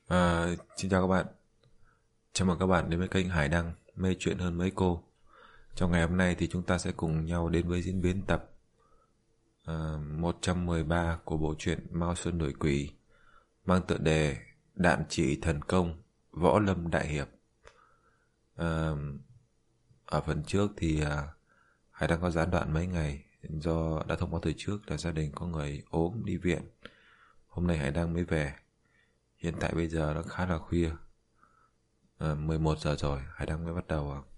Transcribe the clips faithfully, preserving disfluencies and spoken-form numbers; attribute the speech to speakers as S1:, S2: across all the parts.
S1: À, xin chào các bạn. Chào mừng các bạn đến với kênh Hải Đăng mê chuyện hơn mấy cô. Trong ngày hôm nay thì chúng ta sẽ cùng nhau đến với diễn biến tập à, một trăm mười ba của bộ truyện Mao Sơn Đuổi Quỷ, mang tựa đề Đạn Chỉ Thần Công Võ Lâm Đại Hiệp. À, ở phần trước thì à, Hải Đăng có gián đoạn mấy ngày do đã thông báo từ trước là gia đình có người ốm đi viện. Hôm nay Hải Đăng mới về. Hiện tại bây giờ nó khá là khuya, à, mười một giờ rồi. Hải Đăng mới bắt đầu à,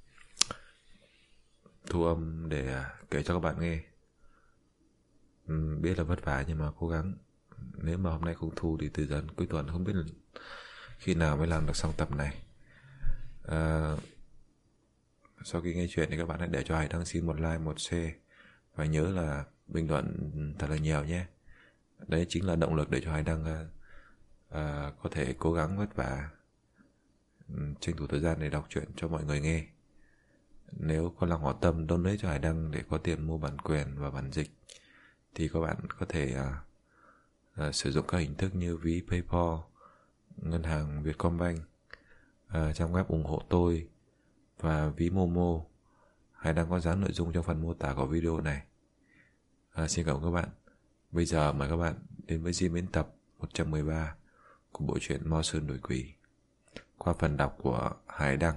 S1: thu âm để à, kể cho các bạn nghe. ừ, Biết là vất vả nhưng mà cố gắng. Nếu mà hôm nay không thu thì từ dần cuối tuần không biết là khi nào mới làm được xong tập này. à, Sau khi nghe chuyện thì các bạn hãy để cho Hải Đăng xin một like, một share, và nhớ là bình luận thật là nhiều nhé. Đấy chính là động lực để cho Hải Đăng à, à, có thể cố gắng vất vả, tranh thủ thời gian để đọc truyện cho mọi người nghe. Nếu có lòng hảo tâm donate cho Hải Đăng để có tiền mua bản quyền và bản dịch thì các bạn có thể à, à, sử dụng các hình thức như ví PayPal, ngân hàng Vietcombank, à, trang web ủng hộ tôi và ví Momo. Hải Đăng có dán nội dung trong phần mô tả của video này. à, Xin cảm ơn các bạn. Bây giờ mời các bạn đến với diễn biến tập một trăm mười ba của bộ truyện Mao Sơn Đuổi Quỷ qua phần đọc của Hải Đăng.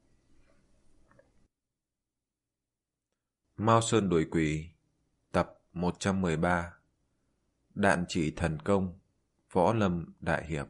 S1: Mao Sơn Đuổi Quỷ, tập một trăm mười ba, Đạn Chỉ Thần Công Võ Lâm Đại Hiệp.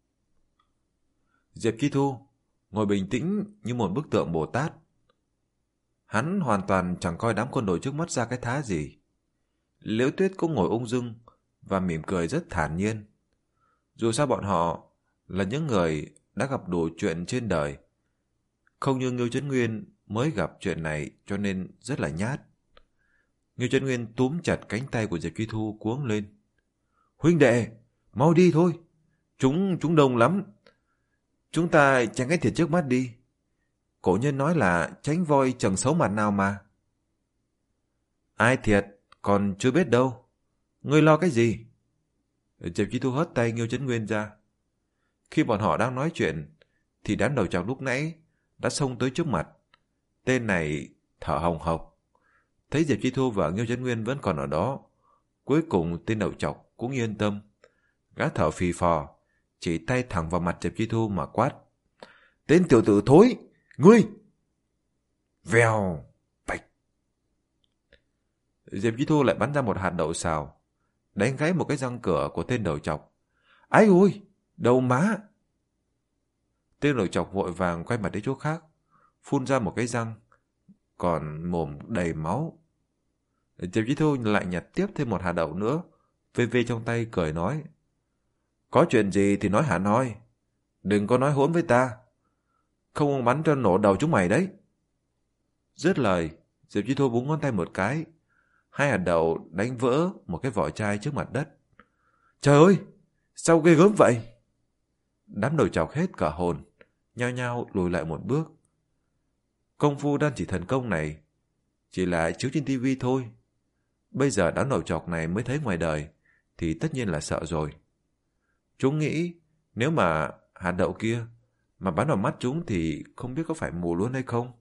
S1: Diệp Chi Thu ngồi bình tĩnh như một bức tượng Bồ Tát. Hắn hoàn toàn chẳng coi đám côn đồ trước mắt ra cái thá gì. Liễu Tuyết cũng ngồi ung dung và mỉm cười rất thản nhiên. Dù sao bọn họ là những người đã gặp đủ chuyện trên đời, không như Ngưu Chấn Nguyên mới gặp chuyện này cho nên rất là nhát. Ngưu Chấn Nguyên túm chặt cánh tay của Diệp Chi Thu cuống lên. Huynh đệ, mau đi thôi. Chúng, chúng đông lắm. Chúng ta tránh cái thiệt trước mắt đi. Cổ nhân nói là tránh voi chẳng xấu mặt nào mà. Ai thiệt, còn chưa biết đâu. Ngươi lo cái gì? Diệp Chi Thu hất tay Ngưu Chấn Nguyên ra. Khi bọn họ đang nói chuyện thì đám đầu trọc lúc nãy đã xông tới trước mặt. Tên này thở hồng hộc. Thấy Diệp Chi Thu và Ngưu Chấn Nguyên vẫn còn ở đó, cuối cùng tên đầu trọc cũng yên tâm. Gã thở phì phò, chỉ tay thẳng vào mặt Diệp Chi Thu mà quát. Tên tiểu tử thối, ngươi! Vèo, bạch. Diệp Chi Thu lại bắn ra một hạt đậu xào, đánh gãy một cái răng cửa của tên đầu trọc. Ái ôi, đầu má! Tên đầu trọc vội vàng quay mặt đến chỗ khác, phun ra một cái răng, còn mồm đầy máu. Diệp Chi Thu lại nhặt tiếp thêm một hạt đậu nữa, vê vê trong tay cười nói. Có chuyện gì thì nói hẳn hoi, đừng có nói hỗn với ta, không bắn cho nổ đầu chúng mày đấy. Dứt lời, Diệp Chi Thu búng ngón tay một cái, hai hạt đậu đánh vỡ một cái vỏ chai trước mặt đất. Trời ơi, sao ghê gớm vậy? Đám đầu trọc hết cả hồn, nhao nhao lùi lại một bước. Công phu Đan Chỉ Thần Công này chỉ là chiếu trên tivi thôi. Bây giờ đám đầu trọc này mới thấy ngoài đời thì tất nhiên là sợ rồi. Chúng nghĩ nếu mà hạt đậu kia mà bắn vào mắt chúng thì không biết có phải mù luôn hay không.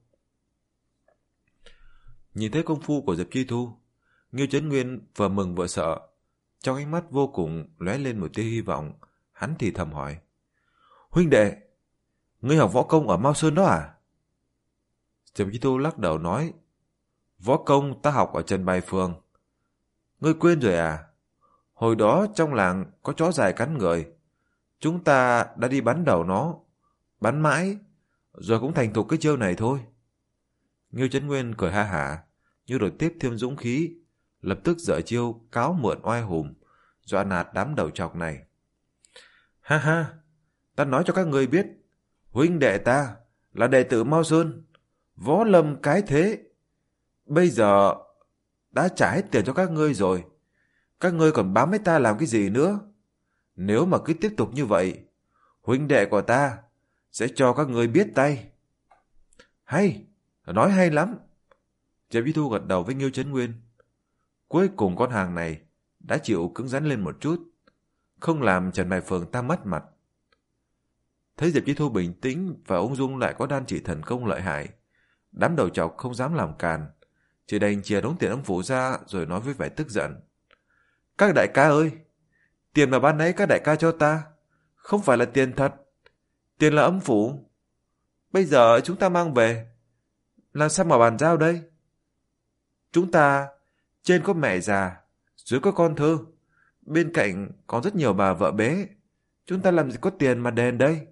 S1: Nhìn thấy công phu của Diệp Chi Thu, Ngưu Chấn Nguyên vừa mừng vừa sợ. Trong ánh mắt vô cùng lóe lên một tia hy vọng. Hắn thì thầm hỏi. Huynh đệ, ngươi học võ công ở Mao Sơn đó à? Diệp Chi Thu lắc đầu nói. Võ công ta học ở Trần Bài Phường. Ngươi quên rồi à? Hồi đó trong làng có chó dài cắn người, chúng ta đã đi bắn đầu nó, bắn mãi, rồi cũng thành thục cái chiêu này thôi. Ngưu Chấn Nguyên cười ha hả, như được tiếp thêm dũng khí, lập tức dở chiêu cáo mượn oai hùng, dọa nạt đám đầu trọc này. Ha ha, ta nói cho các ngươi biết, huynh đệ ta là đệ tử Mao Sơn, võ lâm cái thế. Bây giờ đã trả hết tiền cho các ngươi rồi, các ngươi còn bám với ta làm cái gì nữa? Nếu mà cứ tiếp tục như vậy, huynh đệ của ta sẽ cho các ngươi biết tay. Hay, nói hay lắm. Diệp Chi Thu gật đầu với Ngưu Chấn Nguyên. Cuối cùng con hàng này đã chịu cứng rắn lên một chút, không làm Trần Bài Phường ta mất mặt. Thấy Diệp Chi Thu bình tĩnh và ung dung lại có đan chỉ thần công lợi hại, đám đầu chọc không dám làm càn, chỉ đành chìa đống tiền âm phủ ra rồi nói với vẻ tức giận. Các đại ca ơi, tiền mà ban nãy các đại ca cho ta, không phải là tiền thật, tiền là âm phủ. Bây giờ chúng ta mang về, làm sao mà bàn giao đây? Chúng ta, trên có mẹ già, dưới có con thơ, bên cạnh có rất nhiều bà vợ bé, chúng ta làm gì có tiền mà đền đây?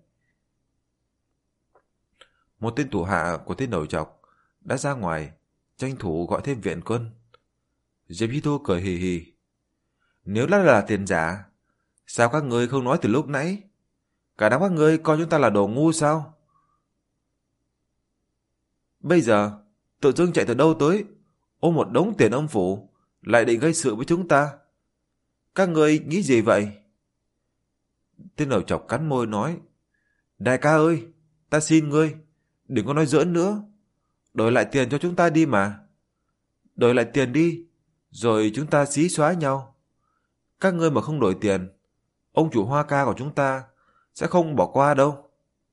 S1: Một tên thủ hạ của tên đầu chọc đã ra ngoài, tranh thủ gọi thêm viện quân. Diệp Chi Thu cười hì hì. Nếu là là tiền giả, sao các ngươi không nói từ lúc nãy? Cả đám các ngươi coi chúng ta là đồ ngu sao? Bây giờ, tự dưng chạy từ đâu tới, ôm một đống tiền âm phủ, lại định gây sự với chúng ta. Các ngươi nghĩ gì vậy? Tên đầu chọc cắn môi nói. Đại ca ơi, ta xin ngươi, đừng có nói giỡn nữa. Đổi lại tiền cho chúng ta đi mà. Đổi lại tiền đi, rồi chúng ta xí xóa nhau. Các ngươi mà không đổi tiền, ông chủ Hoa Ca của chúng ta sẽ không bỏ qua đâu.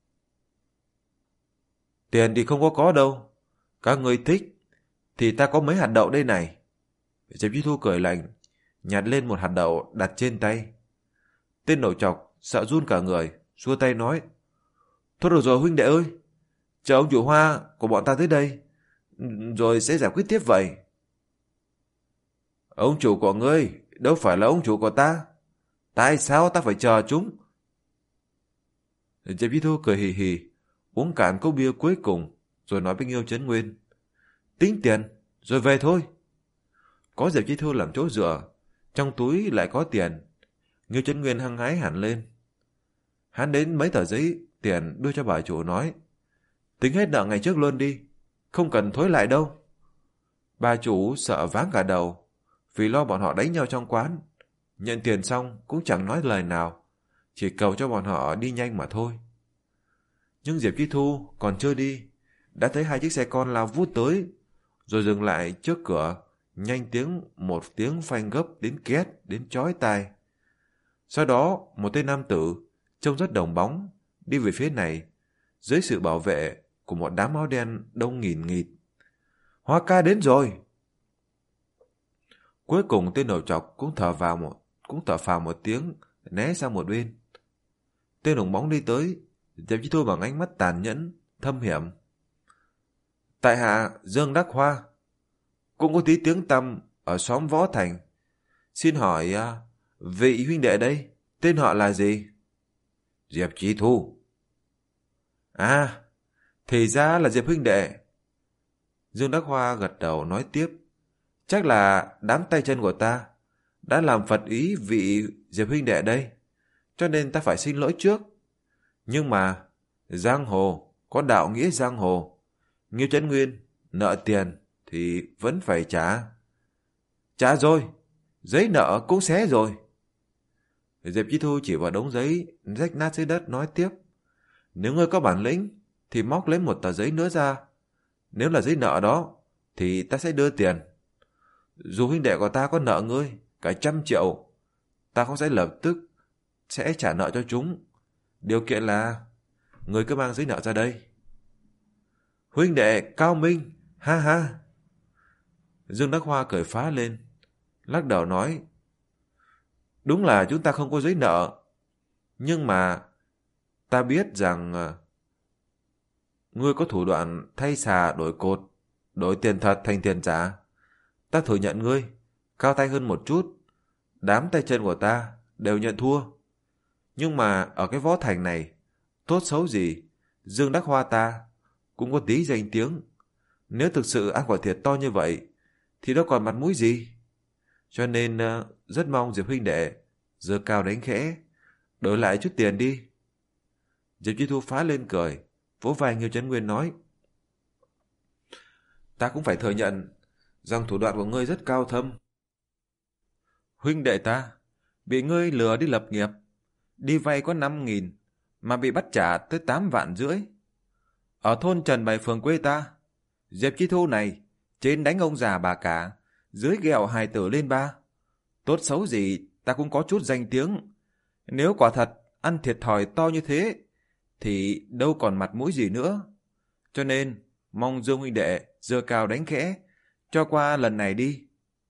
S1: Tiền thì không có có đâu. Các ngươi thích thì ta có mấy hạt đậu đây này. Diệp Chi Thu cười lạnh, nhặt lên một hạt đậu đặt trên tay. Tên đầu chọc sợ run cả người, xua tay nói. Thôi được rồi huynh đệ ơi, chờ ông chủ Hoa của bọn ta tới đây, rồi sẽ giải quyết tiếp vậy. Ông chủ của ngươi đâu phải là ông chủ của ta. Tại sao ta phải chờ chúng? Diệp Chi Thu cười hì hì, uống cạn cốc bia cuối cùng, rồi nói với Nghiêu Chấn Nguyên. Tính tiền, rồi về thôi. Có Diệp Chi Thu làm chỗ dựa, trong túi lại có tiền. Nghiêu Chấn Nguyên hăng hái hẳn lên. Hắn đến mấy tờ giấy tiền đưa cho bà chủ nói. Tính hết nợ ngày trước luôn đi, không cần thối lại đâu. Bà chủ sợ váng cả đầu, vì lo bọn họ đánh nhau trong quán. Nhận tiền xong cũng chẳng nói lời nào, chỉ cầu cho bọn họ đi nhanh mà thôi. Nhưng Diệp Chi Thu còn chưa đi, đã thấy hai chiếc xe con lao vút tới, rồi dừng lại trước cửa, nhanh tiếng một tiếng phanh gấp đến két, đến chói tai. Sau đó một tên nam tử trông rất đồng bóng đi về phía này, dưới sự bảo vệ của một đám áo đen đông nghìn nghịt. Hoa Ca đến rồi. Cuối cùng tên đầu chọc cũng thở vào một cũng thở phào một tiếng, né sang một bên. Tên đồng bóng đi tới, Diệp Chi Thu bằng ánh mắt tàn nhẫn, thâm hiểm. Tại hạ Dương Đắc Hoa, cũng có tí tiếng tăm ở xóm Võ Thành. Xin hỏi à, vị huynh đệ đây, tên họ là gì? Diệp Chi Thu. À, thì ra là Diệp huynh đệ. Dương Đắc Hoa gật đầu nói tiếp. Chắc là đám tay chân của ta đã làm phật ý vị Diệp huynh đệ đây, cho nên ta phải xin lỗi trước. Nhưng mà giang hồ có đạo nghĩa giang hồ, Nghiêu Chấn Nguyên nợ tiền thì vẫn phải trả. Trả rồi, giấy nợ cũng xé rồi. Diệp Chi Thu chỉ vào đống giấy rách nát dưới đất nói tiếp. Nếu ngươi có bản lĩnh thì móc lấy một tờ giấy nữa ra. Nếu là giấy nợ đó thì ta sẽ đưa tiền. Dù huynh đệ của ta có nợ ngươi cả trăm triệu, ta không sẽ lập tức sẽ trả nợ cho chúng. Điều kiện là ngươi cứ mang giấy nợ ra đây. Huynh đệ cao minh, ha ha. Dương Đắc Hoa cười phá lên, lắc đầu nói. Đúng là chúng ta không có giấy nợ, nhưng mà ta biết rằng ngươi có thủ đoạn thay xà đổi cột, đổi tiền thật thành tiền giả. Ta thừa nhận ngươi cao tay hơn một chút, đám tay chân của ta đều nhận thua. Nhưng mà ở cái Võ Thành này, tốt xấu gì, Dương Đắc Hoa ta cũng có tí danh tiếng. Nếu thực sự ăn quả thiệt to như vậy, thì đâu còn mặt mũi gì. Cho nên rất mong Diệp huynh đệ giơ cao đánh khẽ, đổi lại chút tiền đi. Diệp Chi Thu phá lên cười, vỗ vai Nghiêu Chấn Nguyên nói. Ta cũng phải thừa nhận rằng thủ đoạn của ngươi rất cao thâm. Huynh đệ ta bị ngươi lừa đi lập nghiệp, đi vay có năm nghìn mà bị bắt trả tới tám vạn rưỡi. Ở thôn Trần Bày phường quê ta, Diệp Chi Thu này trên đánh ông già bà cả, dưới ghẹo hài tử lên ba. Tốt xấu gì ta cũng có chút danh tiếng. Nếu quả thật ăn thiệt thòi to như thế, thì đâu còn mặt mũi gì nữa. Cho nên, mong Dương huynh đệ giơ cao đánh khẽ, cho qua lần này đi.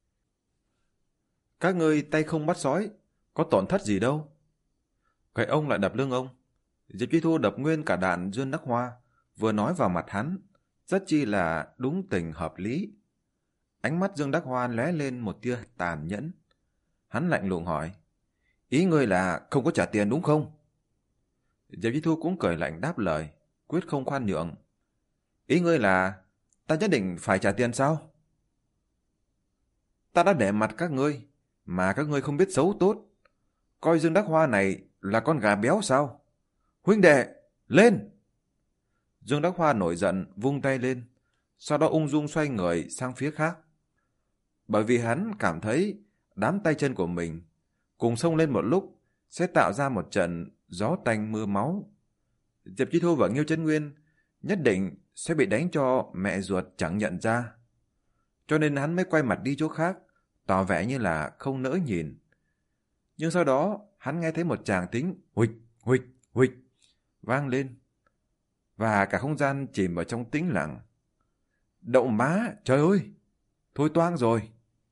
S1: Các ngươi tay không bắt sói, có tổn thất gì đâu. Cái ông lại đập lưng ông. Diệp Chi Thu đập nguyên cả đạn Dương Đắc Hoa, vừa nói vào mặt hắn, rất chi là đúng tình hợp lý. Ánh mắt Dương Đắc Hoa lóe lên một tia tàn nhẫn. Hắn lạnh lùng hỏi, ý ngươi là không có trả tiền đúng không? Diệp Chi Thu cũng cười lạnh đáp lời, quyết không khoan nhượng. Ý ngươi là ta nhất định phải trả tiền sao? Ta đã để mặt các ngươi, mà các ngươi không biết xấu tốt. Coi Dương Đắc Hoa này là con gà béo sao? Huynh đệ, lên! Dương Đắc Hoa nổi giận, vung tay lên, sau đó ung dung xoay người sang phía khác. Bởi vì hắn cảm thấy đám tay chân của mình cùng xông lên một lúc sẽ tạo ra một trận gió tanh mưa máu. Diệp Chi Thu và Nghiêu Chân Nguyên nhất định sẽ bị đánh cho mẹ ruột chẳng nhận ra. Cho nên hắn mới quay mặt đi chỗ khác, tỏ vẻ như là không nỡ nhìn. Nhưng sau đó hắn nghe thấy một tràng tiếng huỵch, huỵch, huỵch vang lên, và cả không gian chìm vào trong tĩnh lặng. Đậu má, trời ơi, thôi toang rồi.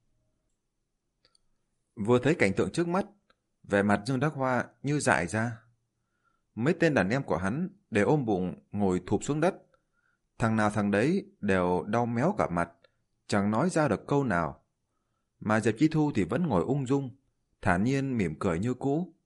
S1: Vừa thấy cảnh tượng trước mắt, vẻ mặt Dương Đắc Hoa như dại ra. Mấy tên đàn em của hắn đều ôm bụng ngồi thụp xuống đất. Thằng nào thằng đấy đều đau méo cả mặt, chẳng nói ra được câu nào. Mà Diệp Chi Thu thì vẫn ngồi ung dung, thản nhiên mỉm cười như cũ.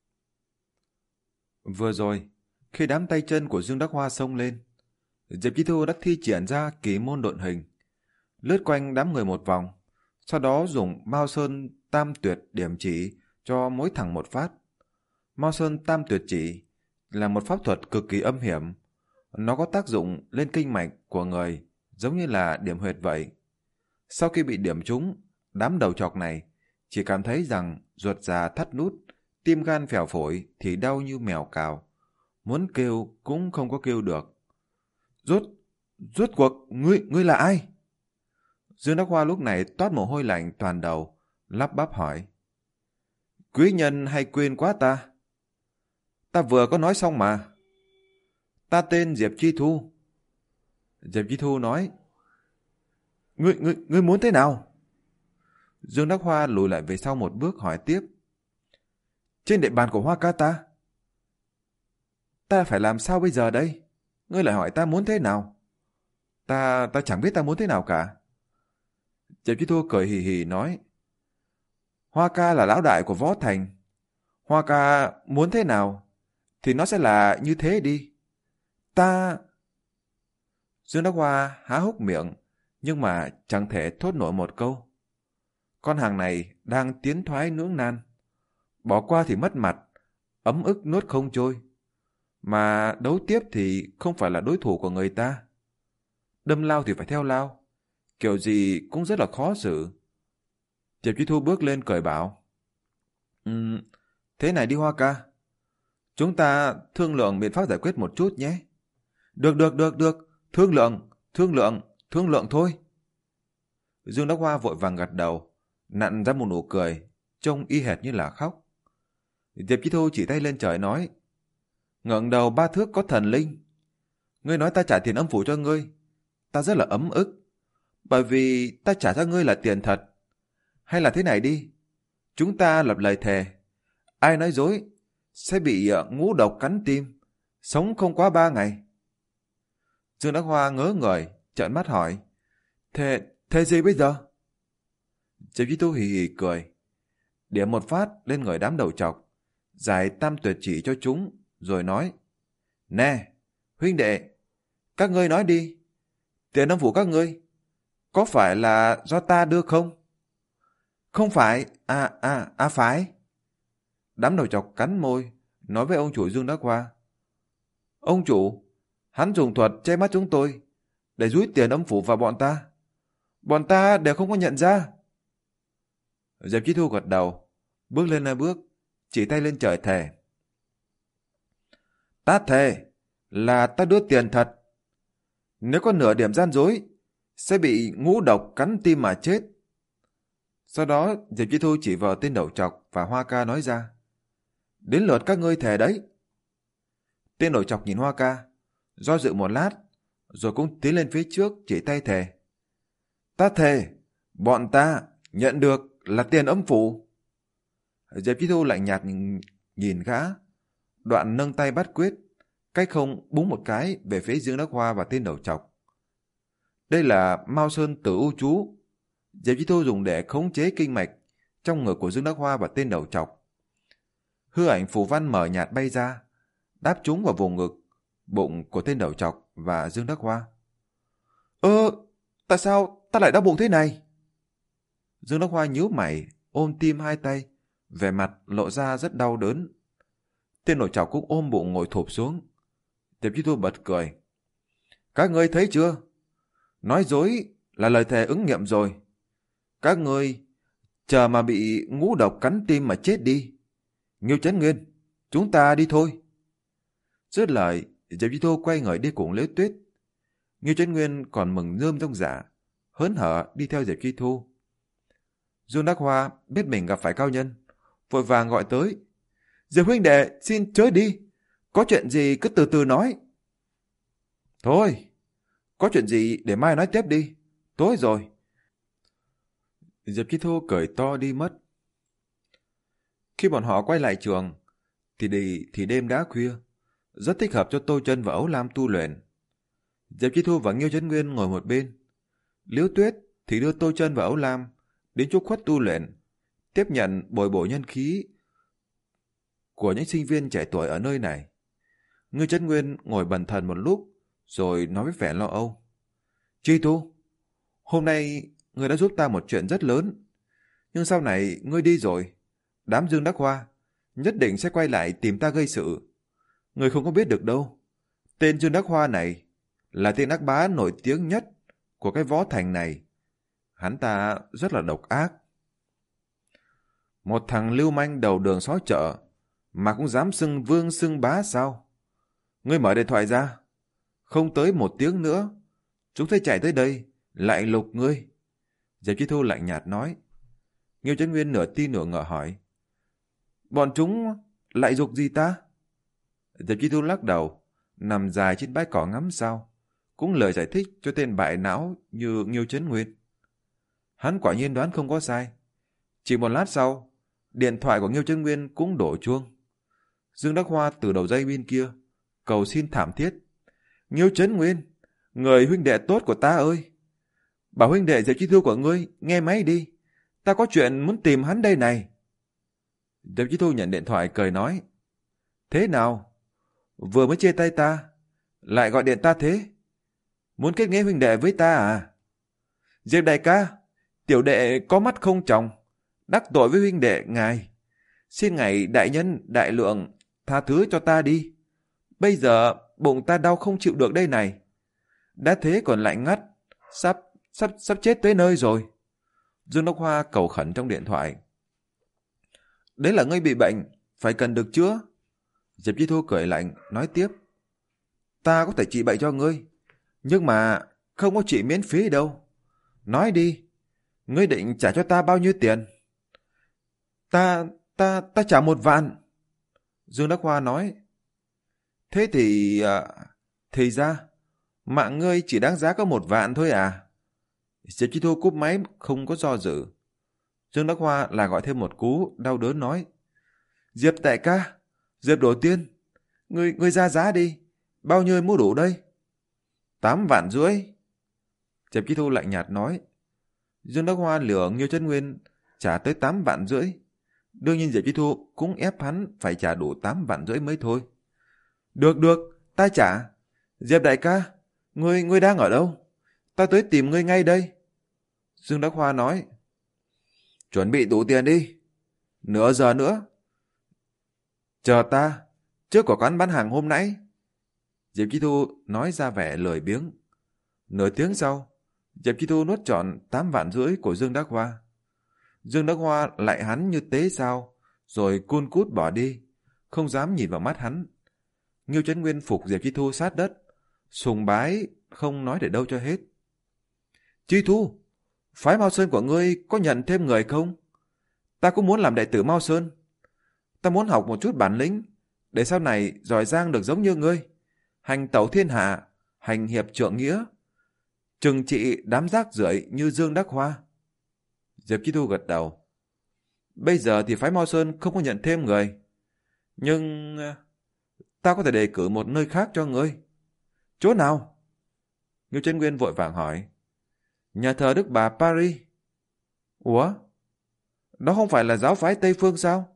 S1: Vừa rồi, khi đám tay chân của Dương Đắc Hoa xông lên, Diệp Chi Thu đã thi triển ra kỳ môn độn hình, lướt quanh đám người một vòng, sau đó dùng Mao Sơn Tam Tuyệt điểm chỉ cho mỗi thằng một phát. Mao Sơn Tam Tuyệt chỉ là một pháp thuật cực kỳ âm hiểm. Nó có tác dụng lên kinh mạch của người, giống như là điểm huyệt vậy. Sau khi bị điểm trúng, đám đầu chọc này chỉ cảm thấy rằng ruột già thắt nút, tim gan phèo phổi thì đau như mèo cào. Muốn kêu cũng không có kêu được. Rốt, rốt cuộc, ngươi, ngươi là ai? Dương Đắc Hoa lúc này toát mồ hôi lạnh toàn đầu, lắp bắp hỏi. Quý nhân hay quên quá ta? Ta vừa có nói xong mà. Ta tên Diệp Chi Thu. Diệp Chi Thu nói. Ngươi, ngươi, ngươi muốn thế nào? Dương Đắc Hoa lùi lại về sau một bước hỏi tiếp. Trên địa bàn của Hoa ca ta? Ta phải làm sao bây giờ đây? Ngươi lại hỏi ta muốn thế nào? Ta, ta chẳng biết ta muốn thế nào cả. Diệp Chi Thu cười hì hì nói. Hoa ca là lão đại của Võ Thành. Hoa ca muốn thế nào thì nó sẽ là như thế đi. Ta... Dương Đắc Hoa há hốc miệng, nhưng mà chẳng thể thốt nổi một câu. Con hàng này đang tiến thoái lưỡng nan. Bỏ qua thì mất mặt, ấm ức nuốt không trôi. Mà đấu tiếp thì không phải là đối thủ của người ta. Đâm lao thì phải theo lao. Kiểu gì cũng rất là khó xử. Diệp Chi Thu bước lên cười bảo. Um, thế này đi Hoa ca. Chúng ta thương lượng biện pháp giải quyết một chút nhé. Được, được, được, được. Thương lượng, thương lượng, thương lượng thôi. Dương Đắc Hoa vội vàng gật đầu, nặn ra một nụ cười, trông y hệt như là khóc. Diệp Chi Thu chỉ tay lên trời nói. Ngẩng đầu ba thước có thần linh. Ngươi nói ta trả tiền âm phủ cho ngươi. Ta rất là ấm ức. Bởi vì ta trả cho ngươi là tiền thật. Hay là thế này đi. Chúng ta lập lời thề. Ai nói dối sẽ bị ngũ độc cắn tim, sống không quá ba ngày. Dương Đắc Hoa ngớ người, trợn mắt hỏi. Thế, thế gì bây giờ? Diệp Chi Thu hì hì cười. Điểm một phát lên người đám đầu trọc, giải tam tuyệt chỉ cho chúng, rồi nói. Nè, huynh đệ, các ngươi nói đi. Tiền âm phủ các ngươi có phải là do ta đưa không? Không phải, à, à, à phải. Đám đầu chọc cắn môi, nói với ông chủ Dương Đắc Hoa. Ông chủ, hắn dùng thuật che mắt chúng tôi, để rúi tiền âm phủ vào bọn ta. Bọn ta đều không có nhận ra. Diệp Chi Thu gật đầu, bước lên hai bước, chỉ tay lên trời thề. Ta thề là ta đưa tiền thật. Nếu có nửa điểm gian dối, sẽ bị ngũ độc cắn tim mà chết. Sau đó Diệp Chi Thu chỉ vào tên đầu trọc và Hoa ca nói ra. Đến lượt các ngươi thề đấy. Tên đầu chọc nhìn Hoa Ca, do dự một lát, rồi cũng tiến lên phía trước chỉ tay thề. Ta thề, bọn ta nhận được là tiền âm phủ. Diệp Chi Thu lạnh nhạt nhìn gã, đoạn nâng tay bắt quyết, cách không búng một cái về phía Dương Đắc Hoa và tên đầu chọc. Đây là Mao Sơn Tử U Chú, Diệp Chi Thu dùng để khống chế kinh mạch trong ngực của Dương Đắc Hoa và tên đầu chọc. Hư ảnh phù văn mờ nhạt bay ra, đáp trúng vào vùng ngực, bụng của tên đầu chọc và Dương Đắc Hoa. Ơ, tại sao ta lại đau bụng thế này? Dương Đắc Hoa nhíu mày, ôm tim hai tay, vẻ mặt lộ ra rất đau đớn. Tên đầu chọc cũng ôm bụng ngồi thụp xuống. Diệp Chi Thu bật cười. Các ngươi thấy chưa? Nói dối là lời thề ứng nghiệm rồi. Các ngươi chờ mà bị ngũ độc cắn tim mà chết đi. Nghiêu Chấn Nguyên, chúng ta đi thôi. Dứt lời, Diệp Chi Thu quay người đi cùng Liễu Tuyết. Nghiêu Chấn Nguyên còn mừng rơm rông rả, hớn hở đi theo Diệp Chi Thu. Dương Đắc Hoa biết mình gặp phải cao nhân, vội vàng gọi tới. Diệp huynh đệ, xin chớ đi. Có chuyện gì cứ từ từ nói. Thôi, có chuyện gì để mai nói tiếp đi. Tối rồi. Diệp Chi Thu cười to đi mất. Khi bọn họ quay lại trường, thì, đi, thì đêm đã khuya, rất thích hợp cho Tô Chân và Ấu Lam tu luyện. Diệp Chi Thu và Nghiêu Chấn Nguyên ngồi một bên. Liễu Tuyết thì đưa Tô Chân và Ấu Lam đến chỗ khuất tu luyện, tiếp nhận bồi bổ nhân khí của những sinh viên trẻ tuổi ở nơi này. Nghiêu Chấn Nguyên ngồi bần thần một lúc, rồi nói với vẻ lo âu. Chi Thu, hôm nay ngươi đã giúp ta một chuyện rất lớn, nhưng sau này ngươi đi rồi, đám Dương Đắc Hoa nhất định sẽ quay lại tìm ta gây sự. Ngươi không có biết được đâu, tên Dương Đắc Hoa này là tên ác bá nổi tiếng nhất của cái võ thành này. Hắn ta rất là độc ác. Một thằng lưu manh đầu đường xó chợ mà cũng dám xưng vương xưng bá sao? Ngươi mở điện thoại ra, không tới một tiếng nữa chúng sẽ chạy tới đây lại lục ngươi. Diệp Chi Thu lạnh nhạt nói. Nghiêu Chấn Nguyên nửa tin nửa ngờ hỏi. Bọn chúng lại giục gì ta? Diệp Chi Thu lắc đầu, nằm dài trên bãi cỏ ngắm sao, cũng lời giải thích cho tên bại não như Nghiêu Chấn Nguyên. Hắn quả nhiên đoán không có sai. Chỉ một lát sau, điện thoại của Nghiêu Chấn Nguyên cũng đổ chuông. Dương Đắc Hoa từ đầu dây bên kia cầu xin thảm thiết. Nghiêu Chấn Nguyên, người huynh đệ tốt của ta ơi, bảo huynh đệ Diệp Chi Thu của ngươi nghe máy đi, ta có chuyện muốn tìm hắn đây này. Diệp Chi Thu nhận điện thoại cười nói. Thế nào? Vừa mới chia tay ta, lại gọi điện ta thế? Muốn kết nghĩa huynh đệ với ta à? Diệp đại ca, tiểu đệ có mắt không tròng, đắc tội với huynh đệ ngài. Xin ngài đại nhân đại lượng tha thứ cho ta đi. Bây giờ bụng ta đau không chịu được đây này. Đã thế còn lạnh ngắt, sắp sắp sắp chết tới nơi rồi. Dương Đắc Hoa cầu khẩn trong điện thoại. Đấy là ngươi bị bệnh, phải cần được chữa. Diệp Chi Thu cười lạnh, nói tiếp. Ta có thể trị bệnh cho ngươi, nhưng mà không có trị miễn phí đâu. Nói đi, ngươi định trả cho ta bao nhiêu tiền? Ta, ta, ta trả một vạn. Dương Đắc Hoa nói. Thế thì, à, thì ra, mạng ngươi chỉ đáng giá có một vạn thôi à? Diệp Chi Thu cúp máy không có do dự. Dương Đắc Hoa là gọi thêm một cú, đau đớn nói. Diệp đại ca, Diệp Đồ Tiên, ngươi, ngươi ra giá đi, bao nhiêu mua đủ đây? Tám vạn rưỡi. Diệp Chi Thu lạnh nhạt nói. Dương Đắc Hoa lừa Nghiêu Chấn Nguyên trả tới tám vạn rưỡi. Đương nhiên Diệp Chi Thu cũng ép hắn phải trả đủ tám vạn rưỡi mới thôi. Được được, ta trả. Diệp đại ca, ngươi, ngươi đang ở đâu? Ta tới tìm ngươi ngay đây. Dương Đắc Hoa nói. Chuẩn bị đủ tiền đi. Nửa giờ nữa. Chờ ta, trước của quán bán hàng hôm nãy. Diệp Chi Thu nói ra vẻ lười biếng. Nửa tiếng sau, Diệp Chi Thu nuốt trọn tám vạn rưỡi của Dương Đắc Hoa. Dương Đắc Hoa lại hắn như tế sao, rồi cun cút bỏ đi, không dám nhìn vào mắt hắn. Nghiêu Chấn Nguyên phục Diệp Chi Thu sát đất, sùng bái không nói để đâu cho hết. Chi Thu, phái Mao Sơn của ngươi có nhận thêm người không? Ta cũng muốn làm đệ tử Mao Sơn. Ta muốn học một chút bản lĩnh, để sau này giỏi giang được giống như ngươi, hành tẩu thiên hạ, hành hiệp trượng nghĩa, trừng trị đám rác rưởi như Dương Đắc Hoa. Diệp Chi Thu gật đầu. Bây giờ thì phái Mao Sơn không có nhận thêm người, nhưng ta có thể đề cử một nơi khác cho ngươi. Chỗ nào? Ngưu Chân Nguyên vội vàng hỏi. Nhà thờ Đức Bà Paris. Ủa? Đó không phải là giáo phái Tây Phương sao?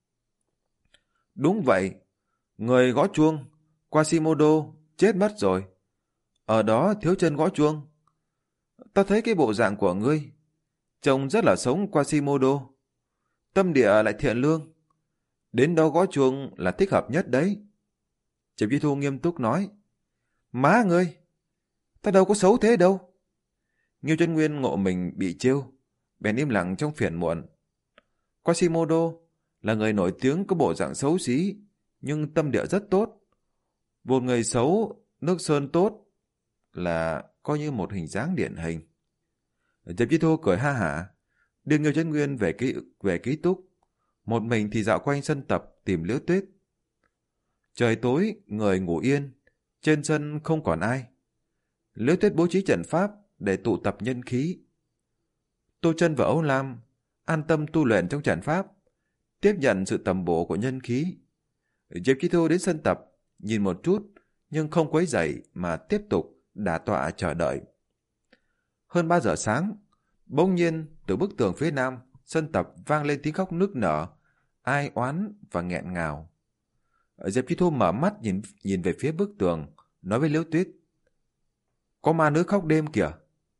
S1: Đúng vậy. Người gõ chuông, Quasimodo, chết mất rồi. Ở đó thiếu chân gõ chuông. Ta thấy cái bộ dạng của ngươi trông rất là sống Quasimodo. Tâm địa lại thiện lương. Đến đâu gõ chuông là thích hợp nhất đấy. Diệp Chi Thu nghiêm túc nói. Má ngươi, ta đâu có xấu thế đâu. Ngưu Chân Nguyên ngộ mình bị trêu, bèn im lặng trong phiền muộn. Quasimodo là người nổi tiếng có bộ dạng xấu xí, nhưng tâm địa rất tốt. Một người xấu, nước sơn tốt là coi như một hình dáng điển hình. Diệp Chi Thu cười ha hả, đưa Ngưu Chân Nguyên về ký về ký túc, một mình thì dạo quanh sân tập tìm Liễu Tuyết. Trời tối, người ngủ yên, trên sân không còn ai. Liễu Tuyết bố trí trận pháp để tụ tập nhân khí. Tô Chân và Âu Lam an tâm tu luyện trong trận pháp, tiếp nhận sự tầm bổ của nhân khí. Diệp Chi Thu đến sân tập, nhìn một chút, nhưng không quấy rầy mà tiếp tục đả tọa chờ đợi. Hơn ba giờ sáng, bỗng nhiên từ bức tường phía nam, sân tập vang lên tiếng khóc nức nở, ai oán và nghẹn ngào. Diệp Chi Thu mở mắt nhìn nhìn về phía bức tường, nói với Liễu Tuyết. Có ma nữ khóc đêm kìa.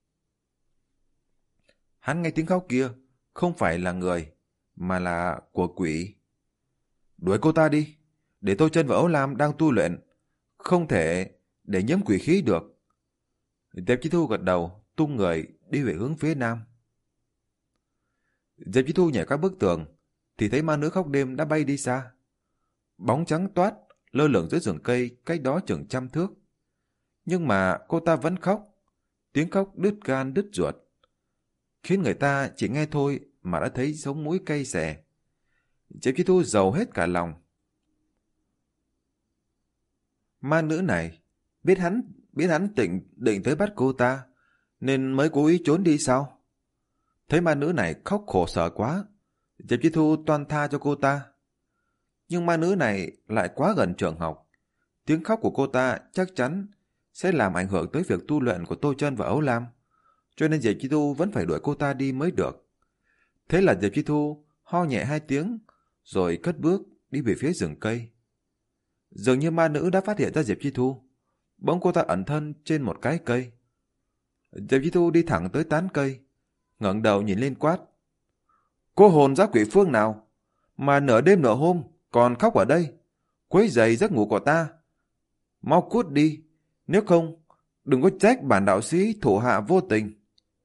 S1: Hắn nghe tiếng khóc kia, không phải là người, mà là của quỷ. Đuổi cô ta đi, để Tô Chân và Ấu Lam đang tu luyện, không thể để nhiễm quỷ khí được. Diệp Chi Thu gật đầu, tung người đi về hướng phía nam. Diệp Chi Thu nhảy qua bức tường, thì thấy ma nữ khóc đêm đã bay đi xa. Bóng trắng toát, lơ lửng giữa rừng cây cách đó chừng trăm thước. Nhưng mà cô ta vẫn khóc, tiếng khóc đứt gan đứt ruột, khiến người ta chỉ nghe thôi mà đã thấy sống mũi cay xè. Diệp Chi Thu giàu hết cả lòng. Ma nữ này biết hắn biết hắn tỉnh định tới bắt cô ta, nên mới cố ý trốn đi sao? Thấy ma nữ này khóc khổ sở quá, Diệp Chi Thu toan tha cho cô ta. Nhưng ma nữ này lại quá gần trường học, tiếng khóc của cô ta chắc chắn sẽ làm ảnh hưởng tới việc tu luyện của Tô Chân và Ấu Lam, cho nên Diệp Chi Thu vẫn phải đuổi cô ta đi mới được. Thế là Diệp Chi Thu ho nhẹ hai tiếng, rồi cất bước đi về phía rừng cây. Dường như ma nữ đã phát hiện ra Diệp Chi Thu, bỗng cô ta ẩn thân trên một cái cây. Diệp Chi Thu đi thẳng tới tán cây, ngẩng đầu nhìn lên quát. Cô hồn dã quỷ phương nào mà nửa đêm nửa hôm còn khóc ở đây, quấy rầy giấc ngủ của ta? Mau cút đi, nếu không đừng có trách bản đạo sĩ thủ hạ vô tình.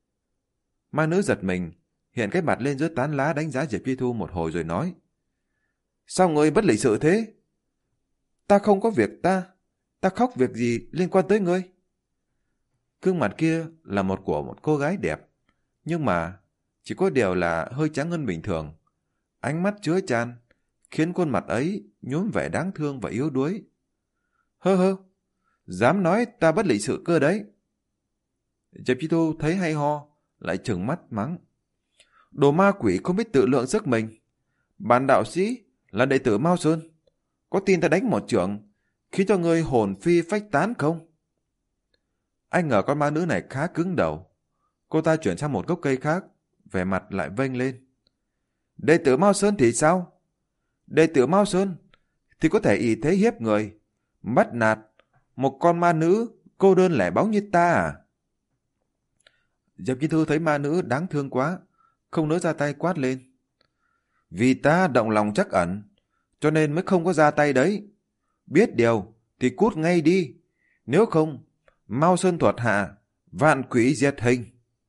S1: Ma nữ giật mình, hiện cái mặt lên giữa tán lá đánh giá Diệp Chi Thu một hồi rồi nói. Sao ngươi bất lịch sự thế? Ta không có việc ta, ta khóc việc gì liên quan tới ngươi? Gương mặt kia là một của một cô gái đẹp, nhưng mà chỉ có điều là hơi trắng hơn bình thường. Ánh mắt chứa chan, khiến khuôn mặt ấy nhuốm vẻ đáng thương và yếu đuối. Hơ hơ, dám nói ta bất lịch sự cơ đấy. Diệp Chi Thu thấy hay ho, lại trừng mắt mắng. Đồ ma quỷ không biết tự lượng sức mình. Bản đạo sĩ là đệ tử Mao Sơn, có tin ta đánh một chưởng khiến cho ngươi hồn phi phách tán không? Anh ngờ con ma nữ này khá cứng đầu. Cô ta chuyển sang một gốc cây khác, vẻ mặt lại vênh lên. Đệ tử Mao Sơn thì sao? Đệ tử Mao Sơn thì có thể ỷ thế hiếp người, bắt nạt một con ma nữ cô đơn lẻ bóng như ta à? Diệp Chi Thu thấy ma nữ đáng thương quá, không nỡ ra tay quát lên. Vì ta động lòng trắc ẩn, cho nên mới không có ra tay đấy. Biết điều thì cút ngay đi, nếu không Mao Sơn thuật hạ, vạn quỷ diệt hình.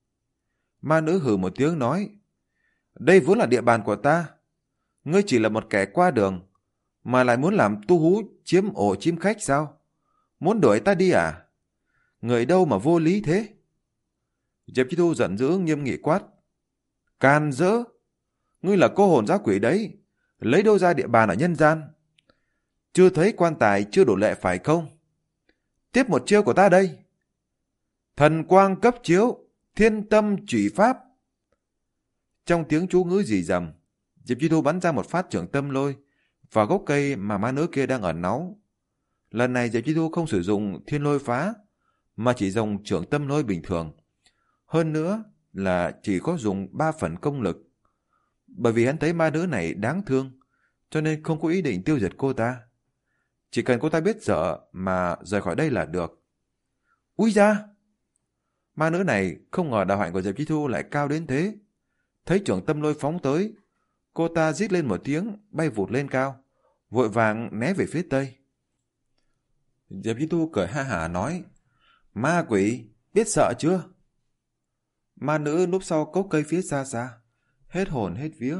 S1: Ma nữ hừ một tiếng nói. Đây vốn là địa bàn của ta, ngươi chỉ là một kẻ qua đường mà lại muốn làm tu hú chiếm ổ chim khách sao? Muốn đuổi ta đi à? Người đâu mà vô lý thế? Diệp Chi Thu giận dữ nghiêm nghị quát. Can dỡ, ngươi là cô hồn dã quỷ đấy, lấy đâu ra địa bàn ở nhân gian? Chưa thấy quan tài chưa đổ lệ phải không? Tiếp một chiêu của ta đây. Thần quang cấp chiếu, thiên tâm trụy pháp. Trong tiếng chú ngữ rì rầm, Diệp Chi Thu bắn ra một phát trưởng tâm lôi vào gốc cây mà ma nữ kia đang ẩn náu. Lần này Diệp Chi Thu không sử dụng thiên lôi phá, mà chỉ dùng trưởng tâm lôi bình thường. Hơn nữa là chỉ có dùng ba phần công lực. Bởi vì hắn thấy ma nữ này đáng thương, cho nên không có ý định tiêu diệt cô ta. Chỉ cần cô ta biết dở mà rời khỏi đây là được. Úi da! Ma nữ này không ngờ đạo hạnh của Diệp Chi Thu lại cao đến thế. Thấy trưởng tâm lôi phóng tới, cô ta rít lên một tiếng, bay vụt lên cao, vội vàng né về phía tây. Diệp Chi Thu cười ha hả nói, ma quỷ, biết sợ chưa? Ma nữ núp sau cốc cây phía xa xa, hết hồn hết vía.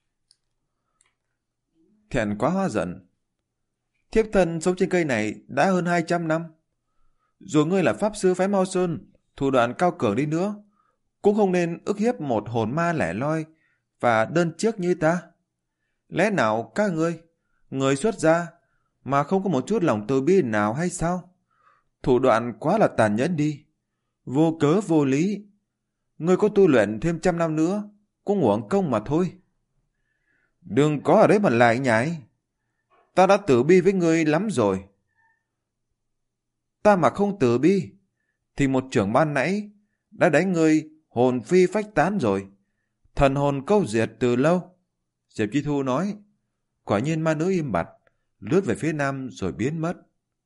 S1: Thẹn quá hóa giận. Thiếp thân sống trên cây này đã hơn hai trăm năm. Dù ngươi là pháp sư phái Mao Sơn, thủ đoạn cao cường đi nữa, cũng không nên ức hiếp một hồn ma lẻ loi và đơn chiếc như ta. Lẽ nào các ngươi, người xuất gia mà không có một chút lòng từ bi nào hay sao? Thủ đoạn quá là tàn nhẫn đi, vô cớ vô lý. Ngươi có tu luyện thêm trăm năm nữa cũng uổng công mà thôi. Đừng có ở đấy mà lại nhảy. Ta đã từ bi với ngươi lắm rồi. Ta mà không từ bi thì một trưởng ban nãy đã đánh ngươi hồn phi phách tán rồi. Thần hồn câu diệt từ lâu. Diệp Chi Thu nói. Quả nhiên ma nữ im bặt, lướt về phía nam rồi biến mất.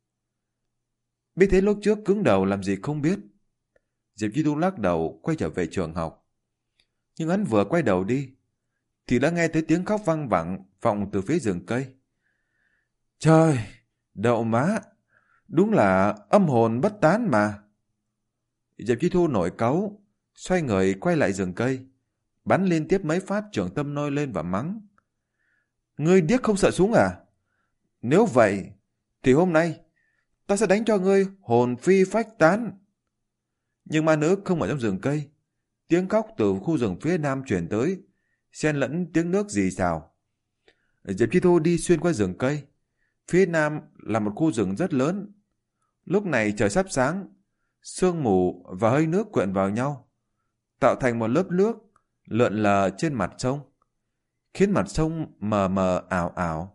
S1: Biết thế lúc trước cứng đầu làm gì không biết. Diệp Chi Thu lắc đầu quay trở về trường học. Nhưng hắn vừa quay đầu đi thì đã nghe thấy tiếng khóc văng vẳng vọng từ phía rừng cây. Trời, đậu má, đúng là âm hồn bất tán mà. Diệp Chi Thu nổi cáu, xoay người quay lại rừng cây, bắn liên tiếp mấy phát trưởng tâm nôi lên và mắng. Ngươi điếc không sợ súng à? Nếu vậy thì hôm nay ta sẽ đánh cho ngươi hồn phi phách tán. Nhưng ma nữ không ở trong rừng cây. Tiếng khóc từ khu rừng phía nam truyền tới, xen lẫn tiếng nước rì rào. Diệp Chi Thu đi xuyên qua rừng cây. Phía nam là một khu rừng rất lớn. Lúc này trời sắp sáng, sương mù và hơi nước quyện vào nhau, tạo thành một lớp nước lượn lờ trên mặt sông, khiến mặt sông mờ mờ ảo ảo.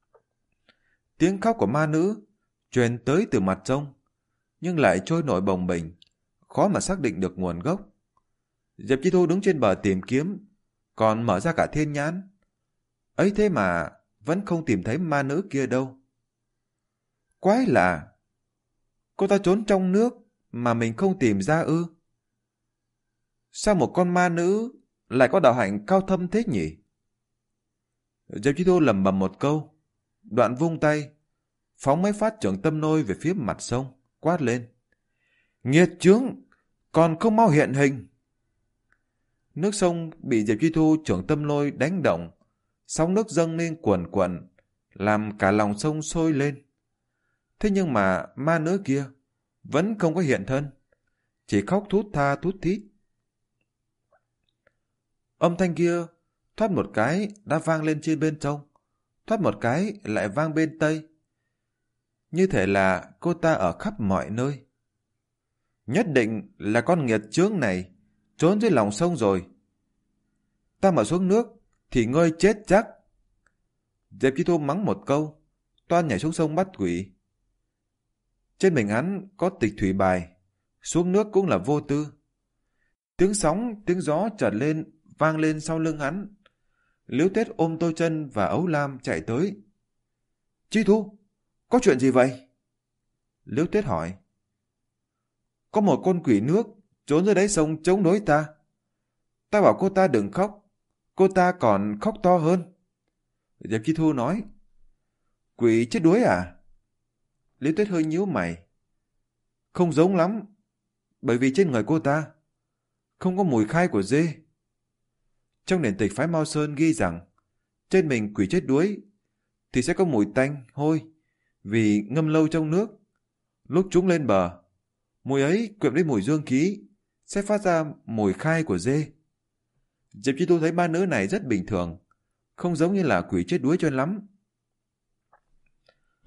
S1: Tiếng khóc của ma nữ truyền tới từ mặt sông, nhưng lại trôi nổi bồng bềnh, khó mà xác định được nguồn gốc. Diệp Chi Thu đứng trên bờ tìm kiếm, còn mở ra cả thiên nhãn. Ấy thế mà vẫn không tìm thấy ma nữ kia đâu. Quái lạ, cô ta trốn trong nước mà mình không tìm ra ư? Sao một con ma nữ lại có đạo hạnh cao thâm thế nhỉ? Diệp Chi Thu lẩm bẩm một câu, đoạn vung tay, phóng mấy phát trưởng tâm nôi về phía mặt sông, quát lên. Nghiệt chướng, còn không mau hiện hình. Nước sông bị Diệp Chi Thu trưởng tâm lôi đánh động, sóng nước dâng lên cuồn cuộn, làm cả lòng sông sôi lên. Thế nhưng mà ma nữ kia vẫn không có hiện thân, chỉ khóc thút tha thút thít. Âm thanh kia thoát một cái đã vang lên trên bên sông, thoát một cái lại vang bên tây. Như thể là cô ta ở khắp mọi nơi. Nhất định là con nghiệt chướng này trốn dưới lòng sông rồi. Ta mà xuống nước thì ngươi chết chắc. Diệp Chi Thu mắng một câu, toan nhảy xuống sông bắt quỷ. Trên mình hắn có tịch thủy bài, xuống nước cũng là vô tư. Tiếng sóng, tiếng gió chợt lên, vang lên sau lưng hắn. Liễu Tuyết ôm Tô Chân và Ấu Lam chạy tới. Chi Thu, có chuyện gì vậy? Liễu Tuyết hỏi. Có một con quỷ nước trốn dưới đáy sông chống đối ta. Ta bảo cô ta đừng khóc, cô ta còn khóc to hơn. Diệp Chi Thu nói. Quỷ chết đuối à? Liễu Tuyết hơi nhíu mày. Không giống lắm, bởi vì trên người cô ta không có mùi khai của dê. Trong điển tịch phái Mao Sơn ghi rằng trên mình quỷ chết đuối thì sẽ có mùi tanh, hôi, vì ngâm lâu trong nước. Lúc chúng lên bờ, mùi ấy quyện với mùi dương khí sẽ phát ra mùi khai của dê. Diệp Chi Thu thấy ba nữ này rất bình thường, không giống như là quỷ chết đuối cho lắm.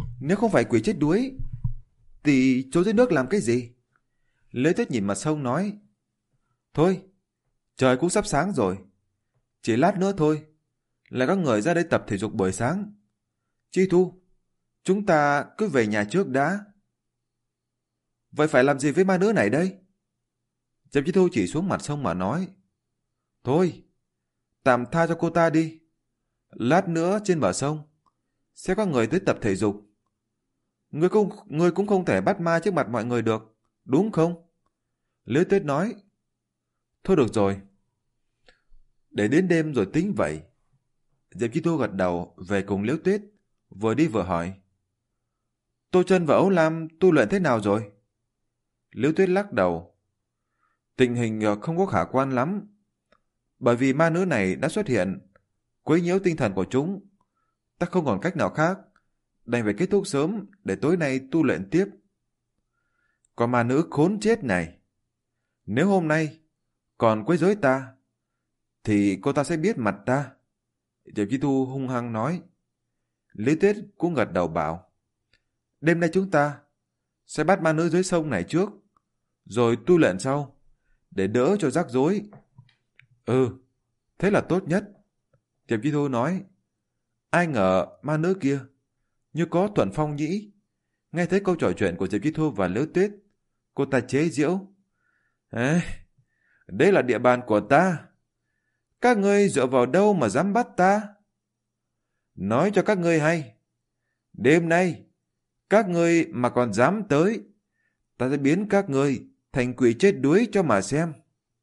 S1: Nếu không phải quỷ chết đuối thì trốn dưới nước làm cái gì? Liễu Tuyết nhìn mặt sông nói. Thôi, trời cũng sắp sáng rồi, chỉ lát nữa thôi là các người ra đây tập thể dục buổi sáng. Chi Thu, chúng ta cứ về nhà trước đã. Vậy phải làm gì với ma nữ này đây? Diệp Chi Thu chỉ xuống mặt sông mà nói. Thôi, tạm tha cho cô ta đi. Lát nữa trên bờ sông sẽ có người tới tập thể dục. Ngươi cũng, ngươi cũng không thể bắt ma trước mặt mọi người được, đúng không? Liễu Tuyết nói. Thôi được rồi, để đến đêm rồi tính vậy. Diệp Chi Thu gật đầu về cùng Liễu Tuyết, vừa đi vừa hỏi. Tô Chân và Ấu Lam tu luyện thế nào rồi? Liễu Tuyết lắc đầu. Tình hình không có khả quan lắm, bởi vì ma nữ này đã xuất hiện, quấy nhiễu tinh thần của chúng. Ta không còn cách nào khác, đành phải kết thúc sớm để tối nay tu luyện tiếp. Còn ma nữ khốn chết này, nếu hôm nay còn quấy rối ta, thì cô ta sẽ biết mặt ta. Diệp Chi Thu hung hăng nói. Lý Tuyết cũng gật đầu bảo. Đêm nay chúng ta sẽ bắt ma nữ dưới sông này trước, rồi tu luyện sau, để đỡ cho rắc rối. Ừ, thế là tốt nhất. Diệp Chi Thu nói. Ai ngờ ma nữ kia như có thuận phong nhĩ. Nghe thấy câu trò chuyện của Diệp Chi Thu và Liễu Tuyết, cô ta chế giễu. Ê, đây là địa bàn của ta, các ngươi dựa vào đâu mà dám bắt ta? Nói cho các ngươi hay, đêm nay các ngươi mà còn dám tới, ta sẽ biến các ngươi thành quỷ chết đuối cho mà xem.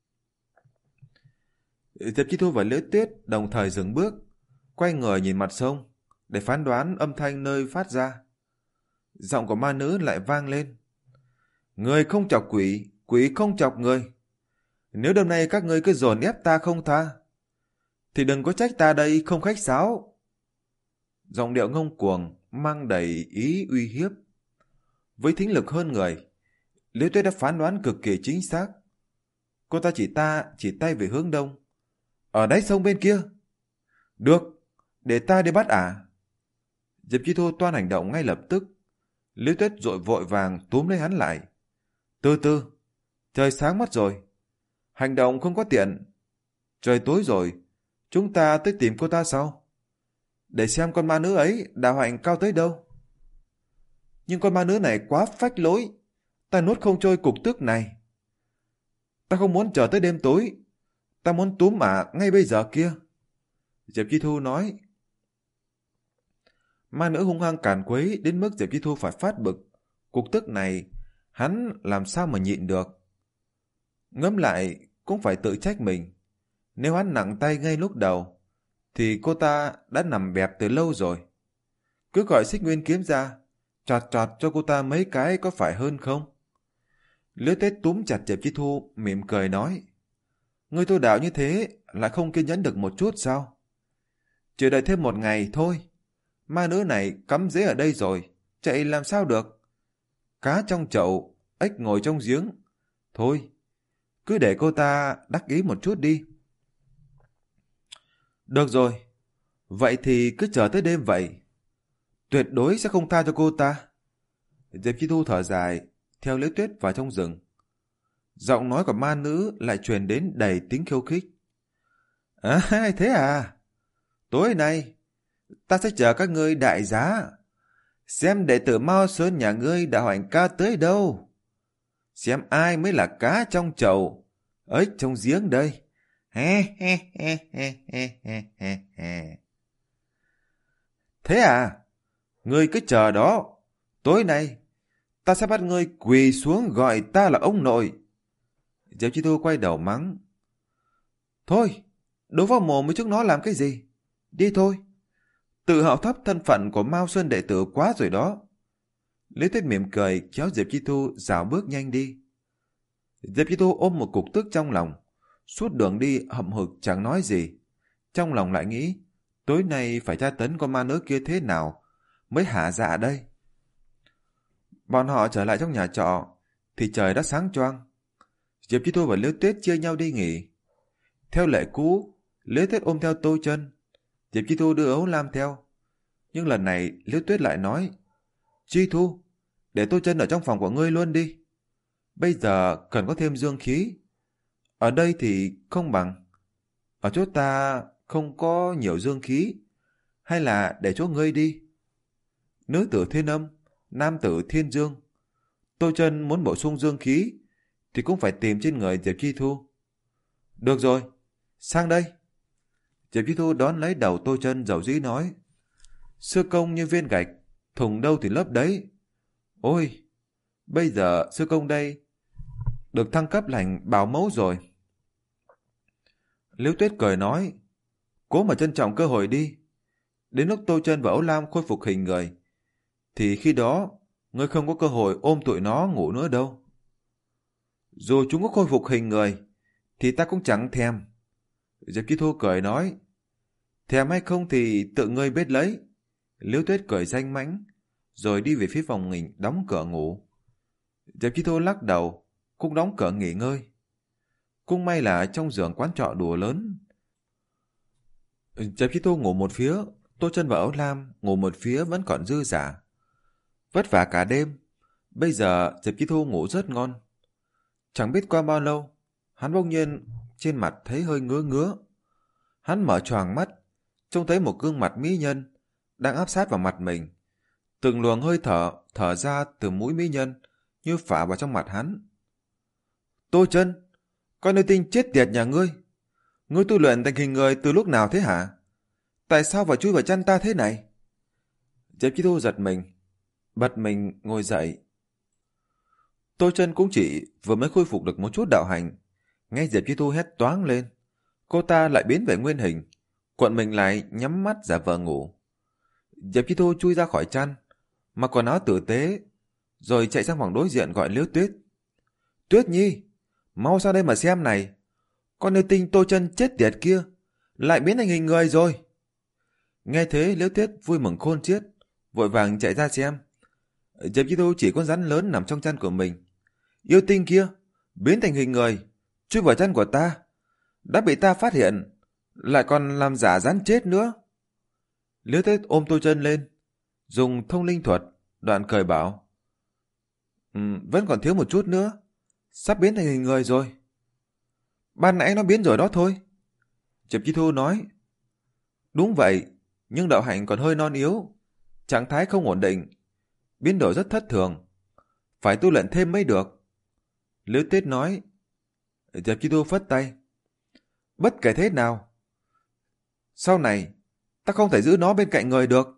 S1: Diệp Chi Thu và Liễu Tuyết đồng thời dừng bước, quay người nhìn mặt sông để phán đoán âm thanh nơi phát ra. Giọng của ma nữ lại vang lên. Người không chọc quỷ, quỷ không chọc người. Nếu đêm nay các ngươi cứ dồn ép ta không tha, thì đừng có trách ta đây không khách sáo. Giọng điệu ngông cuồng mang đầy ý uy hiếp. Với thính lực hơn người, Liễu Tuyết đã phán đoán cực kỳ chính xác. Cô ta chỉ ta chỉ tay về hướng đông. Ở đáy sông bên kia. Được, để ta đi bắt ả. Diệp Chi Thu toan hành động ngay lập tức. Liễu Tuyết dội vội vàng túm lấy hắn lại. Từ từ, trời sáng mất rồi, hành động không có tiện. Trời tối rồi, chúng ta tới tìm cô ta sau, để xem con ma nữ ấy đạo hạnh cao tới đâu. Nhưng con ma nữ này quá phách lối, ta nuốt không trôi cục tức này. Ta không muốn chờ tới đêm tối, ta muốn túm ả ngay bây giờ kia. Diệp Chi Thu nói. Ma nữ hung hăng càn quấy đến mức Diệp Chi Thu phải phát bực. Cục tức này hắn làm sao mà nhịn được. Ngẫm lại cũng phải tự trách mình. Nếu hắn nặng tay ngay lúc đầu, thì cô ta đã nằm bẹp từ lâu rồi. Cứ gọi Xích Nguyên kiếm ra, chọt chọt cho cô ta mấy cái có phải hơn không? Liễu Tuyết túm chặt Diệp Chi Thu, mỉm cười nói. Ngươi tu đạo như thế lại không kiên nhẫn được một chút sao? Chỉ đợi thêm một ngày thôi. Ma nữ này cắm rễ ở đây rồi, chạy làm sao được? Cá trong chậu, ếch ngồi trong giếng. Thôi, cứ để cô ta đắc ý một chút đi. Được rồi, vậy thì cứ chờ tới đêm vậy. Tuyệt đối sẽ không tha cho cô ta. Diệp Chi Thu thở dài, theo Liễu Tuyết vào trong rừng. Giọng nói của ma nữ lại truyền đến đầy tính khiêu khích. À, thế à? Tối nay, ta sẽ chờ các ngươi đại giá. Xem đệ tử Mao Sơn nhà ngươi đã hoành ca tới đâu. Xem ai mới là cá trong chậu, ếch trong giếng đây. He he he he he he he he. Thế à? Ngươi cứ chờ đó. Tối nay, ta sẽ bắt ngươi quỳ xuống gọi ta là ông nội. Diệp Chi Thu quay đầu mắng. Thôi, đố vào mồm với chúng nó làm cái gì? Đi thôi. Tự hào thấp thân phận của Mao Sơn đệ tử quá rồi đó. Liễu Tuyết mỉm cười kéo Diệp Chi Thu dạo bước nhanh đi. Diệp Chi Thu ôm một cục tức trong lòng. Suốt đường đi hậm hực chẳng nói gì. Trong lòng lại nghĩ, tối nay phải tra tấn con ma nữ kia thế nào mới hả dạ đây. Bọn họ trở lại trong nhà trọ thì trời đã sáng choang. Diệp Chi Thu và Liễu Tuyết chia nhau đi nghỉ. Theo lệ cũ, Liễu Tuyết ôm theo Tô Chân, Diệp Chi Thu đưa Ấu Lam theo. Nhưng lần này Liễu Tuyết lại nói, Chi Thu, để Tô Chân ở trong phòng của ngươi luôn đi. Bây giờ cần có thêm dương khí. Ở đây thì không bằng. Ở chỗ ta không có nhiều dương khí. Hay là để chỗ ngươi đi. Nữ tử thiên âm, nam tử thiên dương. Tô Chân muốn bổ sung dương khí thì cũng phải tìm trên người Diệp Chi Thu. Được rồi, sang đây. Diệp Chi Thu đón lấy đầu Tô Chân dầu dĩ nói. Sư công như viên gạch, thùng đâu thì lấp đấy. Ôi, bây giờ sư công đây được thăng cấp thành bảo mẫu rồi. Liễu Tuyết cười nói, cố mà trân trọng cơ hội đi. Đến lúc Tô Chân và Âu Lam khôi phục hình người, thì khi đó ngươi không có cơ hội ôm tụi nó ngủ nữa đâu. Dù chúng có khôi phục hình người, thì ta cũng chẳng thèm. Diệp Chi Thu cười nói, thèm hay không thì tự ngươi biết lấy. Liễu Tuyết cười danh mãnh, rồi đi về phía phòng mình đóng cửa ngủ. Diệp Chi Thu lắc đầu, cũng đóng cửa nghỉ ngơi. Cũng may là trong giường quán trọ đùa lớn. Diệp Chi Thu ngủ một phía, Tô Chân và Âu Lam ngủ một phía vẫn còn dư dả. Vất vả cả đêm, bây giờ Diệp Chi Thu ngủ rất ngon. Chẳng biết qua bao lâu, hắn bỗng nhiên trên mặt thấy hơi ngứa ngứa. Hắn mở choàng mắt, trông thấy một gương mặt mỹ nhân đang áp sát vào mặt mình. Từng luồng hơi thở thở ra từ mũi mỹ nhân như phả vào trong mặt hắn. Tô Chân, con nữ tinh chết tiệt nhà ngươi, ngươi tu luyện thành hình người từ lúc nào thế hả? Tại sao phải chui vào chân ta thế này? Diệp Chi Thu giật mình, bật mình ngồi dậy. Tô Chân cũng chỉ vừa mới khôi phục được một chút đạo hành, nghe Diệp Chi Thu hét toáng lên, cô ta lại biến về nguyên hình, cuộn mình lại nhắm mắt giả vờ ngủ. Diệp Chi Thu chui ra khỏi chăn, mặc quần áo tử tế, rồi chạy sang phòng đối diện gọi Liễu Tuyết. Tuyết Nhi, mau sang đây mà xem này, con nữ tinh Tô Chân chết tiệt kia lại biến thành hình người rồi. Nghe thế Liễu Tuyết vui mừng khôn xiết, vội vàng chạy ra xem. Diệp Chi Thu chỉ con rắn lớn nằm trong chăn của mình. Yêu tinh kia biến thành hình người, chui vào chăn của ta, đã bị ta phát hiện, lại còn làm giả rắn chết nữa. Liễu Tuyết ôm Tô Chân lên, dùng thông linh thuật, đoạn cười bảo, um, vẫn còn thiếu một chút nữa, sắp biến thành hình người rồi. Ban nãy nó biến rồi đó thôi. Diệp Chi Thu nói. Đúng vậy, nhưng đạo hạnh còn hơi non yếu, trạng thái không ổn định, biến đổi rất thất thường, phải tu luyện thêm mới được. Liễu Tuyết nói. Diệp Chi Thu phất tay. Bất kể thế nào, sau này ta không thể giữ nó bên cạnh người được.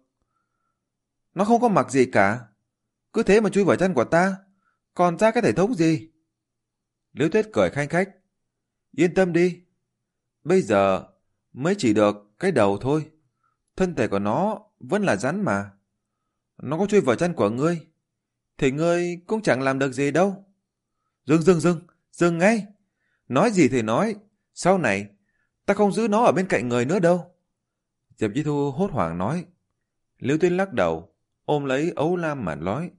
S1: Nó không có mặc gì cả, cứ thế mà chui vào chân của ta, còn ra cái thể thống gì? Liễu Tuyết cười khanh khách. Yên tâm đi, bây giờ mới chỉ được cái đầu thôi, thân thể của nó vẫn là rắn mà. Nó có chui vào chân của ngươi thì ngươi cũng chẳng làm được gì đâu. Dừng dừng dừng, dừng ngay. Nói gì thì nói, sau này ta không giữ nó ở bên cạnh người nữa đâu. Diệp Chi Thu hốt hoảng nói. Liễu Tuyết lắc đầu, ôm lấy Ấu Lam mà nói.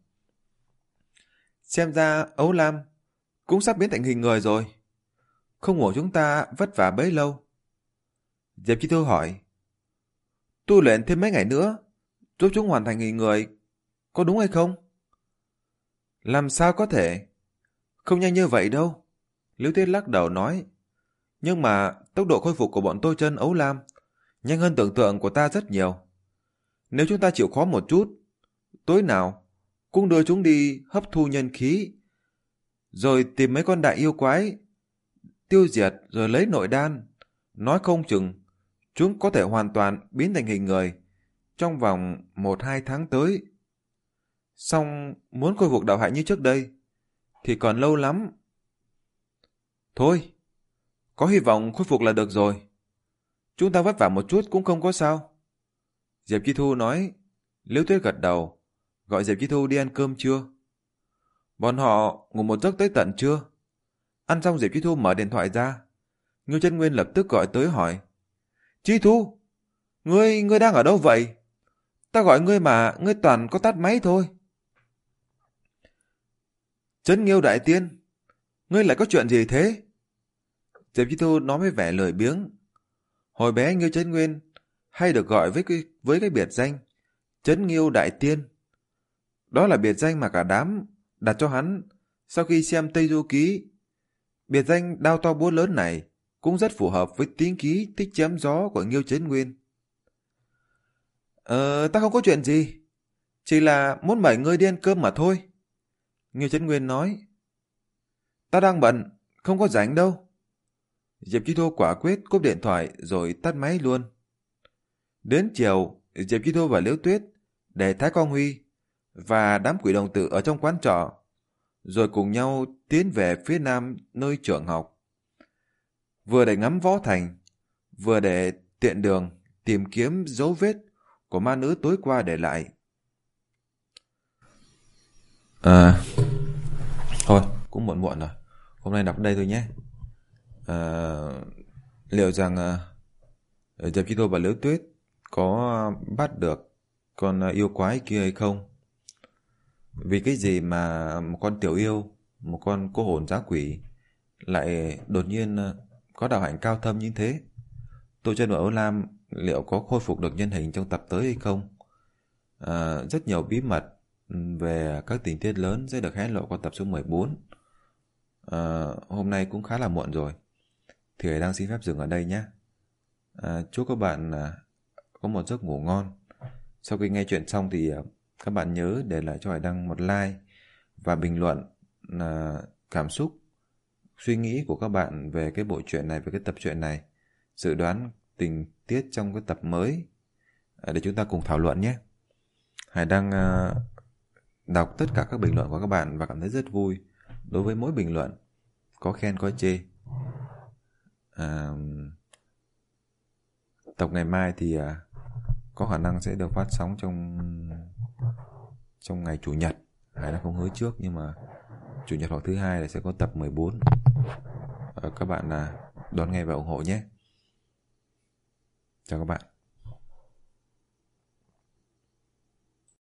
S1: Xem ra Ấu Lam cũng sắp biến thành hình người rồi, không ngủ chúng ta vất vả bấy lâu. Diệp Chi Thu hỏi. Tu luyện thêm mấy ngày nữa, giúp chúng hoàn thành hình người, có đúng hay không? Làm sao có thể? Không nhanh như vậy đâu. Liễu Tuyết lắc đầu nói. Nhưng mà tốc độ khôi phục của bọn Tô Chân, Ấu Lam nhanh hơn tưởng tượng của ta rất nhiều. Nếu chúng ta chịu khó một chút, tối nào cũng đưa chúng đi hấp thu nhân khí, rồi tìm mấy con đại yêu quái tiêu diệt rồi lấy nội đan, nói không chừng chúng có thể hoàn toàn biến thành hình người trong vòng một hai tháng tới. Xong muốn khôi phục đạo hạnh như trước đây thì còn lâu lắm. Thôi, có hy vọng khôi phục là được rồi. Chúng ta vất vả một chút cũng không có sao. Diệp Chi Thu nói. Liễu Tuyết gật đầu, gọi Diệp Chi Thu đi ăn cơm trưa. Bọn họ ngủ một giấc tới tận trưa. Ăn xong Diệp Chi Thu mở điện thoại ra. Ngưu Chân Nguyên lập tức gọi tới hỏi. Chi Thu, ngươi, ngươi đang ở đâu vậy? Ta gọi ngươi mà ngươi toàn có tắt máy thôi. Trấn Nghiêu đại tiên, ngươi lại có chuyện gì thế? Diệp Chi Thu nói với vẻ lười biếng. Hồi bé Ngưu Chân Nguyên hay được gọi với cái, với cái biệt danh Trấn Nghiêu đại tiên. Đó là biệt danh mà cả đám đặt cho hắn sau khi xem Tây Du Ký. Biệt danh đao to búa lớn này cũng rất phù hợp với tính khí thích chém gió của Nghiêu Chấn Nguyên. Ờ, ta không có chuyện gì. Chỉ là muốn mời ngươi đi ăn cơm mà thôi. Nghiêu Chấn Nguyên nói. Ta đang bận, không có rảnh đâu. Diệp Chi Thô quả quyết cúp điện thoại rồi tắt máy luôn. Đến chiều, Diệp Chi Thô và Liễu Tuyết để Thái Quang Huy và đám quỷ đồng tử ở trong quán trọ, rồi cùng nhau tiến về phía nam nơi trường học. Vừa để ngắm võ thành, vừa để tiện đường tìm kiếm dấu vết của ma nữ tối qua để lại. À, thôi, cũng muộn muộn rồi. Hôm nay đọc đây thôi nhé. À, liệu rằng uh, Diệp Chi Thô và Liễu Tuyết có bắt được con yêu quái kia hay không? Vì cái gì mà một con tiểu yêu, một con cô hồn dã quỷ lại đột nhiên có đạo hạnh cao thâm như thế? Tô Chân và Âu Lam liệu có khôi phục được nhân hình trong tập tới hay không? À, rất nhiều bí mật về các tình tiết lớn sẽ được hé lộ qua tập số mười bốn. À, hôm nay cũng khá là muộn rồi, thì Hải đang xin phép dừng ở đây nhé. À, chúc các bạn à, có một giấc ngủ ngon. Sau khi nghe chuyện xong thì à, các bạn nhớ để lại cho Hải Đăng một like và bình luận là cảm xúc, suy nghĩ của các bạn về cái bộ truyện này, về cái tập truyện này, dự đoán tình tiết trong cái tập mới để chúng ta cùng thảo luận nhé. Hải đang uh, đọc tất cả các bình luận của các bạn và cảm thấy rất vui đối với mỗi bình luận, có khen có chê. Uh, tập ngày mai thì uh, có khả năng sẽ được phát sóng trong trong ngày chủ nhật. Hải đang không hứa trước, nhưng mà chủ nhật hoặc thứ hai là sẽ có tập mười bốn. Uh, các bạn uh, đón nghe và ủng hộ nhé. Chào các bạn.